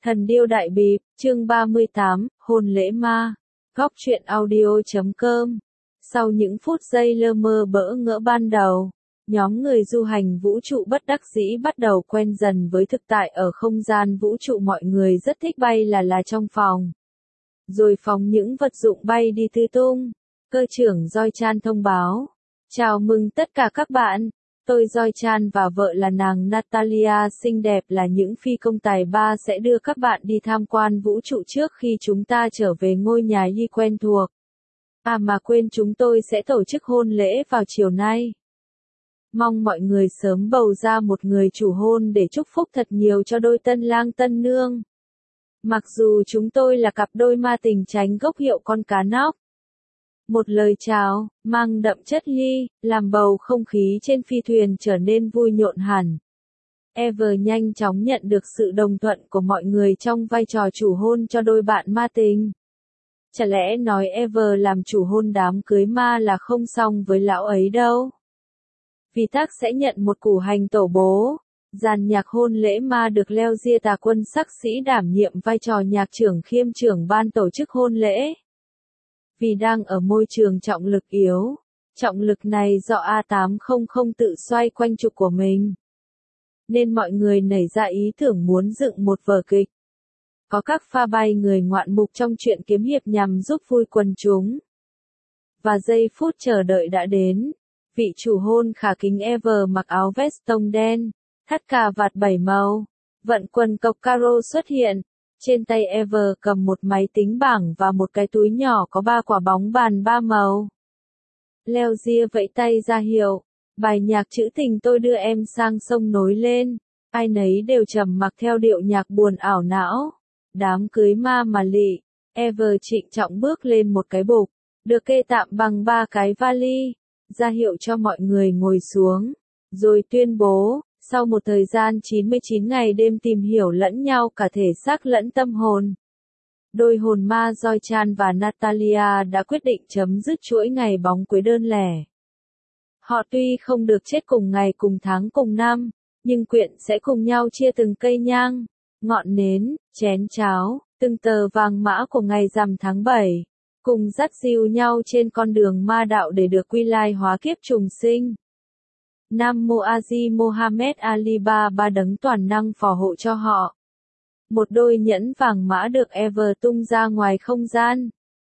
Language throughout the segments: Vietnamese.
Thần điêu đại bịp, chương 38, hôn lễ ma. Góc truyện audio.com. Sau những phút giây lơ mơ bỡ ngỡ ban đầu, nhóm người du hành vũ trụ bất đắc dĩ bắt đầu quen dần với thực tại ở không gian vũ trụ. Mọi người rất thích bay là trong phòng. Rồi phóng những vật dụng bay đi tứ tung. Cơ trưởng Joy-chan thông báo. Chào mừng tất cả các bạn. Tôi Joy-chan và vợ là nàng Natalia xinh đẹp là những phi công tài ba sẽ đưa các bạn đi tham quan vũ trụ trước khi chúng ta trở về ngôi nhà Yi quen thuộc. À mà quên, chúng tôi sẽ tổ chức hôn lễ vào chiều nay. Mong mọi người sớm bầu ra một người chủ hôn để chúc phúc thật nhiều cho đôi tân lang tân nương. Mặc dù chúng tôi là cặp đôi ma tình tránh gốc hiệu con cá nóc. Một lời chào, mang đậm chất ly, làm bầu không khí trên phi thuyền trở nên vui nhộn hẳn. Ever nhanh chóng nhận được sự đồng thuận của mọi người trong vai trò chủ hôn cho đôi bạn ma tình. Chả lẽ nói Ever làm chủ hôn đám cưới ma là không xong với lão ấy đâu. Vì Thác sẽ nhận một củ hành tổ bố. Dàn nhạc hôn lễ ma được Leo Gia Tà Quân sắc sĩ đảm nhiệm vai trò nhạc trưởng kiêm trưởng ban tổ chức hôn lễ. Vì đang ở môi trường trọng lực yếu, trọng lực này do A800 tự xoay quanh trục của mình. Nên mọi người nảy ra ý tưởng muốn dựng một vở kịch. Có các pha bay người ngoạn mục trong truyện kiếm hiệp nhằm giúp vui quần chúng. Và giây phút chờ đợi đã đến. Vị chủ hôn khả kính Ever mặc áo vest tông đen, thắt cà vạt 7 màu, vận quần cộc caro xuất hiện. Trên tay Ever cầm một máy tính bảng và một cái túi nhỏ có 3 quả bóng bàn 3 màu. Leo Gia vẫy tay ra hiệu. Bài nhạc trữ tình tôi đưa em sang sông nối lên. Ai nấy đều trầm mặc theo điệu nhạc buồn ảo não. Đám cưới ma mà lị. Ever trịnh trọng bước lên một cái bục, được kê tạm bằng 3 cái vali, ra hiệu cho mọi người ngồi xuống. Rồi tuyên bố. Sau một thời gian 99 ngày đêm tìm hiểu lẫn nhau cả thể xác lẫn tâm hồn, đôi hồn ma Joy-chan và Natalia đã quyết định chấm dứt chuỗi ngày bóng cưới đơn lẻ. Họ tuy không được chết cùng ngày cùng tháng cùng năm, nhưng quyện sẽ cùng nhau chia từng cây nhang, ngọn nến, chén cháo, từng tờ vàng mã của ngày rằm tháng 7, cùng dắt dìu nhau trên con đường ma đạo để được quy lai hóa kiếp trùng sinh. Nam Mô A Di Mohammed Ali Ba đấng toàn năng phò hộ cho họ. Một đôi nhẫn vàng mã được Ever tung ra ngoài không gian.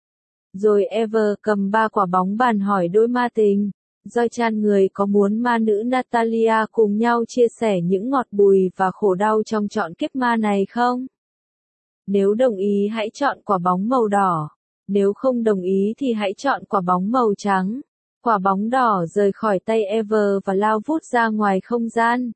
Rồi Ever cầm 3 quả bóng bàn hỏi đôi ma tình. Joy-chan người có muốn ma nữ Natalia cùng nhau chia sẻ những ngọt bùi và khổ đau trong trọn kiếp ma này không? Nếu đồng ý hãy chọn quả bóng màu đỏ. Nếu không đồng ý thì hãy chọn quả bóng màu trắng. Quả bóng đỏ rời khỏi tay Ever và lao vút ra ngoài không gian.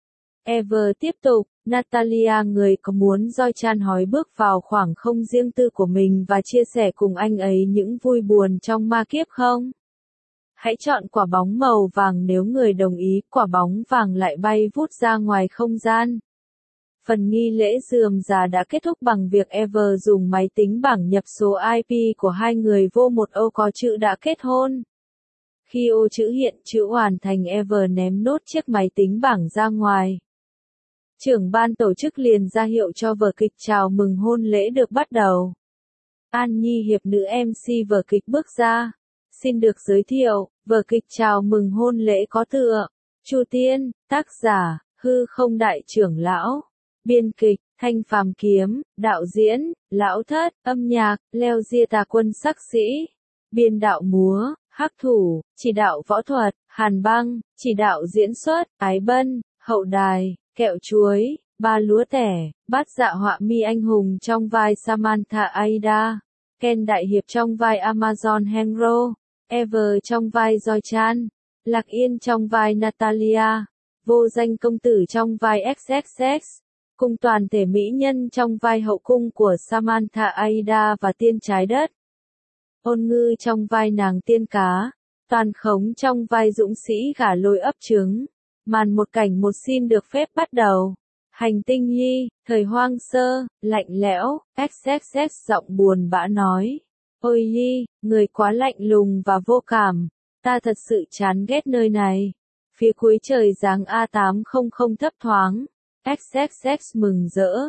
Ever tiếp tục, Natalia người có muốn Joy-chan hói bước vào khoảng không riêng tư của mình và chia sẻ cùng anh ấy những vui buồn trong ma kiếp không? Hãy chọn quả bóng màu vàng nếu người đồng ý, quả bóng vàng lại bay vút ra ngoài không gian. Phần nghi lễ rườm rà đã kết thúc bằng việc Ever dùng máy tính bảng nhập số IP của hai người vô một ô có chữ đã kết hôn. Khi ô chữ hiện chữ hoàn thành, Ever ném nốt chiếc máy tính bảng ra ngoài. Trưởng ban tổ chức liền ra hiệu cho vở kịch chào mừng hôn lễ được bắt đầu. An Nhi Hiệp nữ MC vở kịch bước ra. Xin được giới thiệu, vở kịch chào mừng hôn lễ có tựa Chu Tiên, tác giả, Hư Không Đại Trưởng Lão, biên kịch, Thanh Phàm Kiếm, đạo diễn, Lão Thất, âm nhạc, Leo Gia Tà Quân sắc sĩ, biên đạo múa, Hắc Thủ, chỉ đạo võ thuật, Hàn Băng, chỉ đạo diễn xuất, Ái Bân, hậu đài, Kẹo Chuối, Ba Lúa Tẻ, Bát Dạ Họa Mi anh hùng trong vai Samantha Aida, Ken Đại Hiệp trong vai Amazon Henro, Ever trong vai Joy-chan, Lạc Yên trong vai Natalia, Vô Danh Công Tử trong vai XXX, cùng toàn thể mỹ nhân trong vai hậu cung của Samantha Aida và Tiên Trái Đất. Ôn Ngư trong vai nàng tiên cá, Toàn Khống trong vai dũng sĩ gả lôi ấp trứng. Màn một cảnh một scene được phép bắt đầu. Hành tinh Yi, thời hoang sơ, lạnh lẽo, XXX giọng buồn bã nói. Ôi Yi, người quá lạnh lùng và vô cảm. Ta thật sự chán ghét nơi này. Phía cuối trời dáng A800 thấp thoáng. XXX mừng rỡ.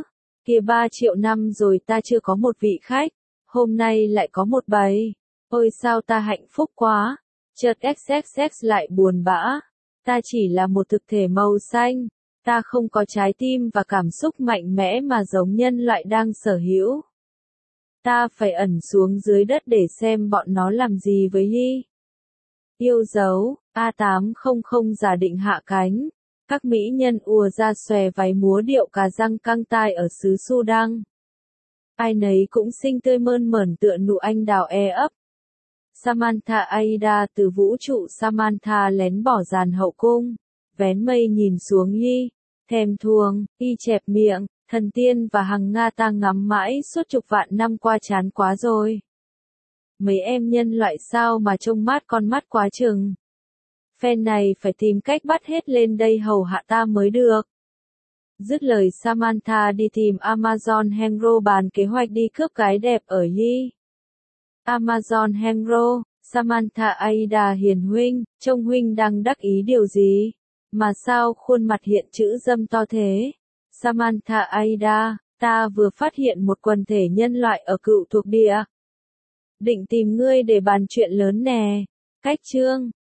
kia 3 triệu năm rồi ta chưa có một vị khách, hôm nay lại có một bầy. Ôi sao ta hạnh phúc quá. Chợt XXX lại buồn bã. Ta chỉ là một thực thể màu xanh. Ta không có trái tim và cảm xúc mạnh mẽ mà giống nhân loại đang sở hữu. Ta phải ẩn xuống dưới đất để xem bọn nó làm gì với Hy. Yêu dấu, A800 giả định hạ cánh. Các mỹ nhân ùa ra xòe váy múa điệu cà răng căng tai ở xứ Sudan. Ai nấy cũng xinh tươi mơn mởn tựa nụ anh đào ấp. Samantha Aida từ vũ trụ Samantha lén bỏ dàn hậu cung, vén mây nhìn xuống Hy, thèm thuồng, Y chẹp miệng, thần tiên và hằng Nga ta ngắm mãi suốt chục vạn năm qua chán quá rồi. Mấy em nhân loại sao mà trông mát con mắt quá chừng. Phen này phải tìm cách bắt hết lên đây hầu hạ ta mới được. Dứt lời Samantha đi tìm Amazon Henry bàn kế hoạch đi cướp gái đẹp ở Hy. Amazon Henry, Samantha Aida hiền huynh, trông huynh đang đắc ý điều gì? Mà sao khuôn mặt hiện chữ dâm to thế? Samantha Aida, ta vừa phát hiện một quần thể nhân loại ở cựu thuộc địa. Định tìm ngươi để bàn chuyện lớn nè. Cách chương